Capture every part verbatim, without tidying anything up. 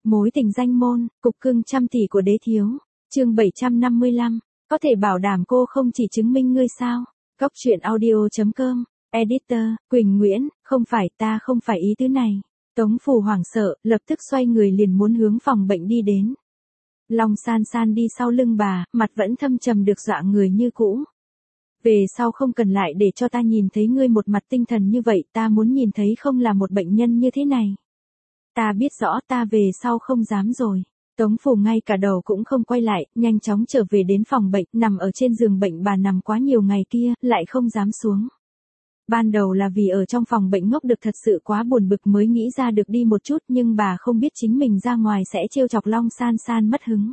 Mối tình danh môn, cục cưng trăm tỷ của đế thiếu. Chương bảy trăm năm mươi lăm. Có thể bảo đảm cô không chỉ chứng minh ngươi sao? Góc truyện audio.com. Editor, Quỳnh Nguyễn, không phải, ta không phải ý tứ này. Tống Phù hoảng sợ, lập tức xoay người liền muốn hướng phòng bệnh đi đến. Long San San đi sau lưng bà, mặt vẫn thâm trầm được dọa người như cũ. Về sau không cần lại để cho ta nhìn thấy ngươi một mặt tinh thần như vậy, ta muốn nhìn thấy không là một bệnh nhân như thế này. Ta biết rõ, ta về sau không dám rồi. Tống Phù ngay cả đầu cũng không quay lại, nhanh chóng trở về đến phòng bệnh, nằm ở trên giường bệnh bà nằm quá nhiều ngày kia, lại không dám xuống. Ban đầu là vì ở trong phòng bệnh ngốc được thật sự quá buồn bực mới nghĩ ra được đi một chút, nhưng bà không biết chính mình ra ngoài sẽ trêu chọc Long San San mất hứng.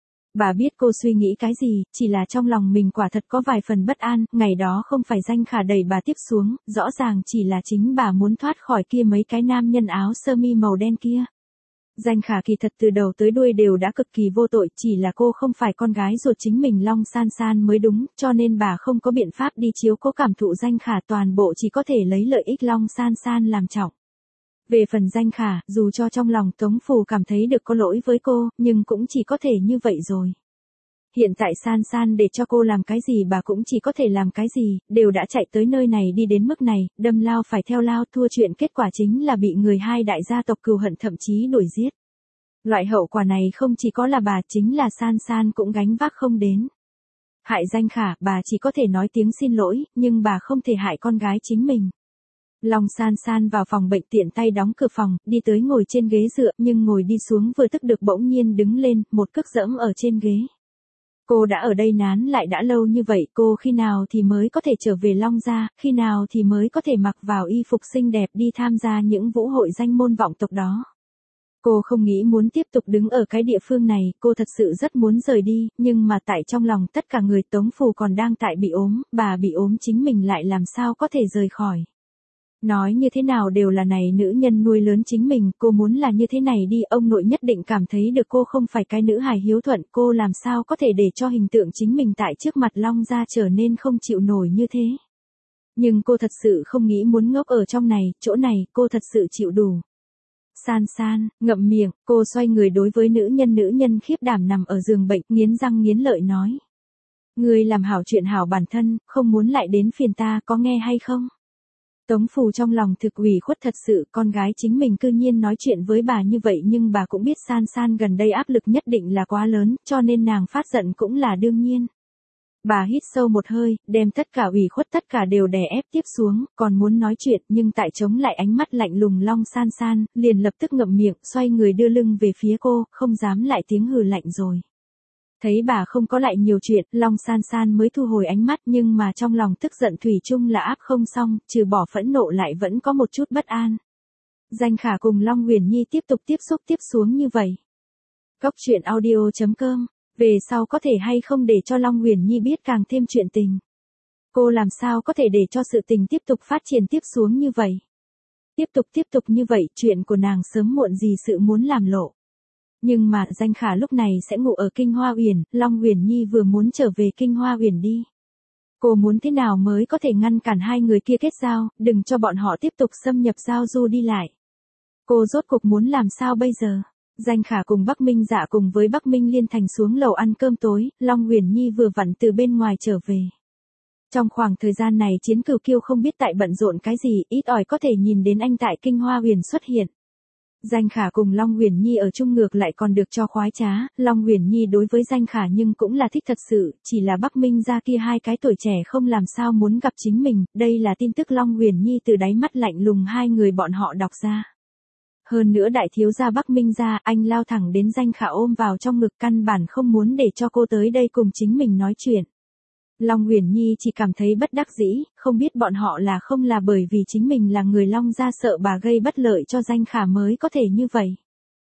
Bà biết cô suy nghĩ cái gì, chỉ là trong lòng mình quả thật có vài phần bất an, ngày đó không phải Danh Khả đẩy bà tiếp xuống, rõ ràng chỉ là chính bà muốn thoát khỏi kia mấy cái nam nhân áo sơ mi màu đen kia. Danh Khả kỳ thật từ đầu tới đuôi đều đã cực kỳ vô tội, chỉ là cô không phải con gái ruột chính mình Long San San mới đúng, cho nên bà không có biện pháp đi chiếu cố cảm thụ Danh Khả, toàn bộ chỉ có thể lấy lợi ích Long San San làm trọng. Về phần Danh Khả, dù cho trong lòng Tống Phù cảm thấy được có lỗi với cô, nhưng cũng chỉ có thể như vậy rồi. Hiện tại San San để cho cô làm cái gì bà cũng chỉ có thể làm cái gì, đều đã chạy tới nơi này đi đến mức này, đâm lao phải theo lao, thua chuyện kết quả chính là bị người hai đại gia tộc cừu hận thậm chí đuổi giết. Loại hậu quả này không chỉ có là bà, chính là San San cũng gánh vác không đến. Hại Danh Khả, bà chỉ có thể nói tiếng xin lỗi, nhưng bà không thể hại con gái chính mình. Long San San vào phòng bệnh tiện tay đóng cửa phòng, đi tới ngồi trên ghế dựa, nhưng ngồi đi xuống vừa tức được bỗng nhiên đứng lên, một cước dẫm ở trên ghế. Cô đã ở đây nán lại đã lâu như vậy, cô khi nào thì mới có thể trở về Long gia, khi nào thì mới có thể mặc vào y phục xinh đẹp đi tham gia những vũ hội danh môn vọng tộc đó. Cô không nghĩ muốn tiếp tục đứng ở cái địa phương này, cô thật sự rất muốn rời đi, nhưng mà tại trong lòng tất cả người Tống Phù còn đang tại bị ốm, bà bị ốm chính mình lại làm sao có thể rời khỏi. Nói như thế nào đều là này nữ nhân nuôi lớn chính mình, cô muốn là như thế này đi, ông nội nhất định cảm thấy được cô không phải cái nữ hài hiếu thuận, cô làm sao có thể để cho hình tượng chính mình tại trước mặt Long gia trở nên không chịu nổi như thế. Nhưng cô thật sự không nghĩ muốn ngốc ở trong này, chỗ này, cô thật sự chịu đủ. San San, ngậm miệng, cô xoay người đối với nữ nhân nữ nhân khiếp đảm nằm ở giường bệnh, nghiến răng nghiến lợi nói. Người làm hảo chuyện hảo bản thân, không muốn lại đến phiền ta, có nghe hay không? Tống Phù trong lòng thực ủy khuất thật sự, con gái chính mình cư nhiên nói chuyện với bà như vậy, nhưng bà cũng biết San San gần đây áp lực nhất định là quá lớn, cho nên nàng phát giận cũng là đương nhiên. Bà hít sâu một hơi, đem tất cả ủy khuất tất cả đều đè ép tiếp xuống, còn muốn nói chuyện, nhưng tại chống lại ánh mắt lạnh lùng Long San San, liền lập tức ngậm miệng, xoay người đưa lưng về phía cô, không dám lại tiếng hừ lạnh rồi. Thấy bà không có lại nhiều chuyện, Long San San mới thu hồi ánh mắt, nhưng mà trong lòng tức giận thủy chung là áp không xong, trừ bỏ phẫn nộ lại vẫn có một chút bất an. Danh Khả cùng Long Huyền Nhi tiếp tục tiếp xúc tiếp xuống như vậy. Góc truyện audio.com. Về sau có thể hay không để cho Long Huyền Nhi biết càng thêm chuyện tình. Cô làm sao có thể để cho sự tình tiếp tục phát triển tiếp xuống như vậy. Tiếp tục tiếp tục như vậy, chuyện của nàng sớm muộn gì sự muốn làm lộ. Nhưng mà Danh Khả lúc này sẽ ngủ ở Kinh Hoa Uyển, Long Huyền Nhi vừa muốn trở về Kinh Hoa Uyển đi. Cô muốn thế nào mới có thể ngăn cản hai người kia kết giao, đừng cho bọn họ tiếp tục xâm nhập giao du đi lại. Cô rốt cuộc muốn làm sao bây giờ? Danh Khả cùng Bắc Minh Dạ cùng với Bắc Minh Liên Thành xuống lầu ăn cơm tối, Long Huyền Nhi vừa vặn từ bên ngoài trở về. Trong khoảng thời gian này Chiến Cửu Kiêu không biết tại bận rộn cái gì, ít ỏi có thể nhìn đến anh tại Kinh Hoa Uyển xuất hiện. Danh Khả cùng Long Huyền Nhi ở chung ngược lại còn được cho khoái trá, Long Huyền Nhi đối với Danh Khả nhưng cũng là thích thật sự, chỉ là Bắc Minh gia kia hai cái tuổi trẻ không làm sao muốn gặp chính mình, đây là tin tức Long Huyền Nhi từ đáy mắt lạnh lùng hai người bọn họ đọc ra. Hơn nữa đại thiếu gia Bắc Minh gia, anh lao thẳng đến Danh Khả ôm vào trong ngực, căn bản không muốn để cho cô tới đây cùng chính mình nói chuyện. Long Huyền Nhi chỉ cảm thấy bất đắc dĩ, không biết bọn họ là không là bởi vì chính mình là người Long gia sợ bà gây bất lợi cho Danh Khả mới có thể như vậy.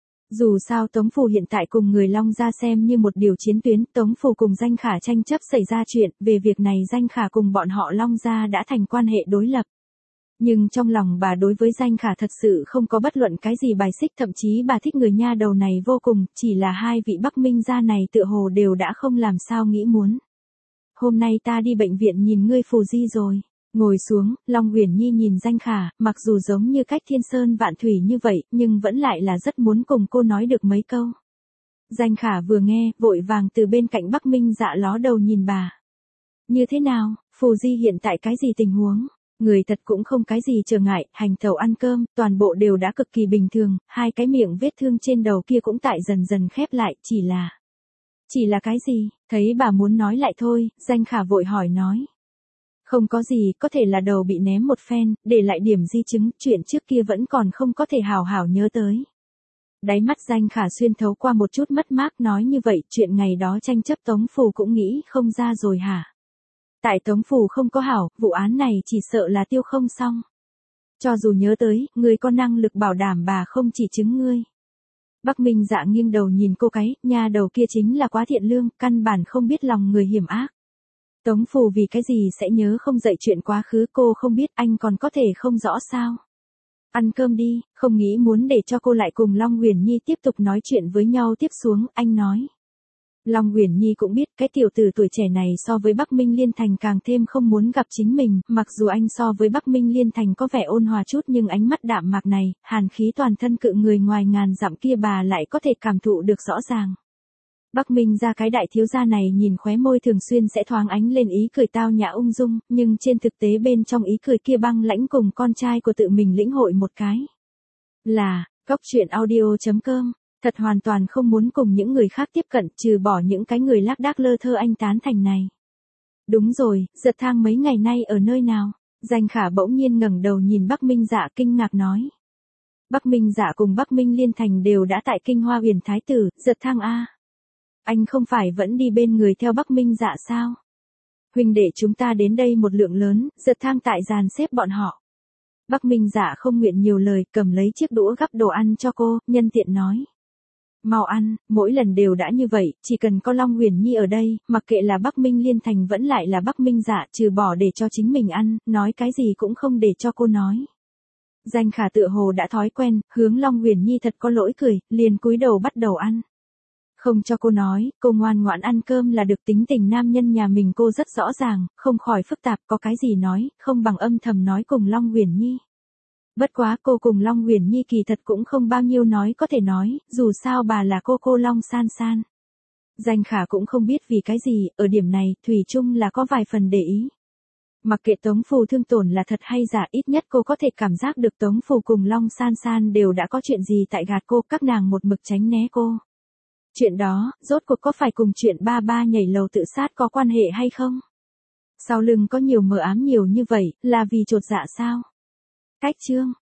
Dù sao Tống Phù hiện tại cùng người Long gia xem như một điều chiến tuyến, Tống Phù cùng Danh Khả tranh chấp xảy ra chuyện, về việc này Danh Khả cùng bọn họ Long gia đã thành quan hệ đối lập. Nhưng trong lòng bà đối với Danh Khả thật sự không có bất luận cái gì bài xích, thậm chí bà thích người nha đầu này vô cùng, chỉ là hai vị Bắc Minh gia này tựa hồ đều đã không làm sao nghĩ muốn. Hôm nay ta đi bệnh viện nhìn ngươi Phù Di rồi. Ngồi xuống, Long Uyển Nhi nhìn Danh Khả, mặc dù giống như cách thiên sơn vạn thủy như vậy, nhưng vẫn lại là rất muốn cùng cô nói được mấy câu. Danh Khả vừa nghe, vội vàng từ bên cạnh Bắc Minh Dạ ló đầu nhìn bà. Như thế nào, Phù Di hiện tại cái gì tình huống? Người thật cũng không cái gì trở ngại, hành tẩu ăn cơm, toàn bộ đều đã cực kỳ bình thường, hai cái miệng vết thương trên đầu kia cũng tại dần dần khép lại, chỉ là... Chỉ là cái gì? Thấy bà muốn nói lại thôi, Danh Khả vội hỏi nói. Không có gì, có thể là đầu bị ném một phen, để lại điểm di chứng, chuyện trước kia vẫn còn không có thể hào hảo nhớ tới. Đáy mắt Danh Khả xuyên thấu qua một chút mất mát nói như vậy, chuyện ngày đó tranh chấp Tống Phủ cũng nghĩ không ra rồi hả? Tại Tống Phủ không có hảo, vụ án này chỉ sợ là tiêu không xong. Cho dù nhớ tới, người có năng lực bảo đảm bà không chỉ chứng ngươi. Bắc Minh Dạ nghiêng đầu nhìn cô cái, nha đầu kia chính là quá thiện lương, căn bản không biết lòng người hiểm ác. Tống Phù vì cái gì sẽ nhớ không dậy chuyện quá khứ, cô không biết, anh còn có thể không rõ sao. Ăn cơm đi, không nghĩ muốn để cho cô lại cùng Long Uyển Nhi tiếp tục nói chuyện với nhau tiếp xuống, anh nói. Long Uyển Nhi cũng biết cái tiểu tử tuổi trẻ này so với Bắc Minh Liên Thành càng thêm không muốn gặp chính mình, mặc dù anh so với Bắc Minh Liên Thành có vẻ ôn hòa chút nhưng ánh mắt đạm mạc này, hàn khí toàn thân cự người ngoài ngàn dặm kia bà lại có thể cảm thụ được rõ ràng. Bắc Minh ra cái đại thiếu gia này nhìn khóe môi thường xuyên sẽ thoáng ánh lên ý cười tao nhã ung dung, nhưng trên thực tế bên trong ý cười kia băng lãnh cùng con trai của tự mình lĩnh hội một cái. Là, góc truyện audio chấm com. Thật hoàn toàn không muốn cùng những người khác tiếp cận, trừ bỏ những cái người lác đác lơ thơ anh tán thành này. Đúng rồi, Giật Thang mấy ngày nay ở nơi nào? Danh Khả bỗng nhiên ngẩng đầu nhìn Bắc Minh Dạ kinh ngạc nói. Bắc Minh Dạ cùng Bắc Minh Liên Thành đều đã tại Kinh Hoa Huyền Thái Tử, Giật Thang a. Anh không phải vẫn đi bên người theo Bắc Minh Dạ sao? Huynh đệ chúng ta đến đây một lượng lớn, Giật Thang tại dàn xếp bọn họ. Bắc Minh Dạ không nguyện nhiều lời, cầm lấy chiếc đũa gắp đồ ăn cho cô, nhân tiện nói. Mau ăn, mỗi lần đều đã như vậy, chỉ cần có Long Uyển Nhi ở đây, mặc kệ là Bắc Minh Liên Thành vẫn lại là Bắc Minh Dạ, trừ bỏ để cho chính mình ăn, nói cái gì cũng không để cho cô nói. Danh Khả tựa hồ đã thói quen, hướng Long Uyển Nhi thật có lỗi cười, liền cúi đầu bắt đầu ăn. Không cho cô nói, cô ngoan ngoãn ăn cơm là được, tính tình nam nhân nhà mình cô rất rõ ràng, không khỏi phức tạp, có cái gì nói, không bằng âm thầm nói cùng Long Uyển Nhi. Bất quá cô cùng Long Uyển Nhi kỳ thật cũng không bao nhiêu nói có thể nói, dù sao bà là cô cô Long San San. Danh Khả cũng không biết vì cái gì, ở điểm này, Thủy chung là có vài phần để ý. Mặc kệ Tống Phù thương tổn là thật hay giả, ít nhất cô có thể cảm giác được Tống Phù cùng Long San San đều đã có chuyện gì tại gạt cô, các nàng một mực tránh né cô. Chuyện đó, rốt cuộc có phải cùng chuyện ba ba nhảy lầu tự sát có quan hệ hay không? Sau lưng có nhiều mờ ám nhiều như vậy, là vì chột dạ sao? Cách chương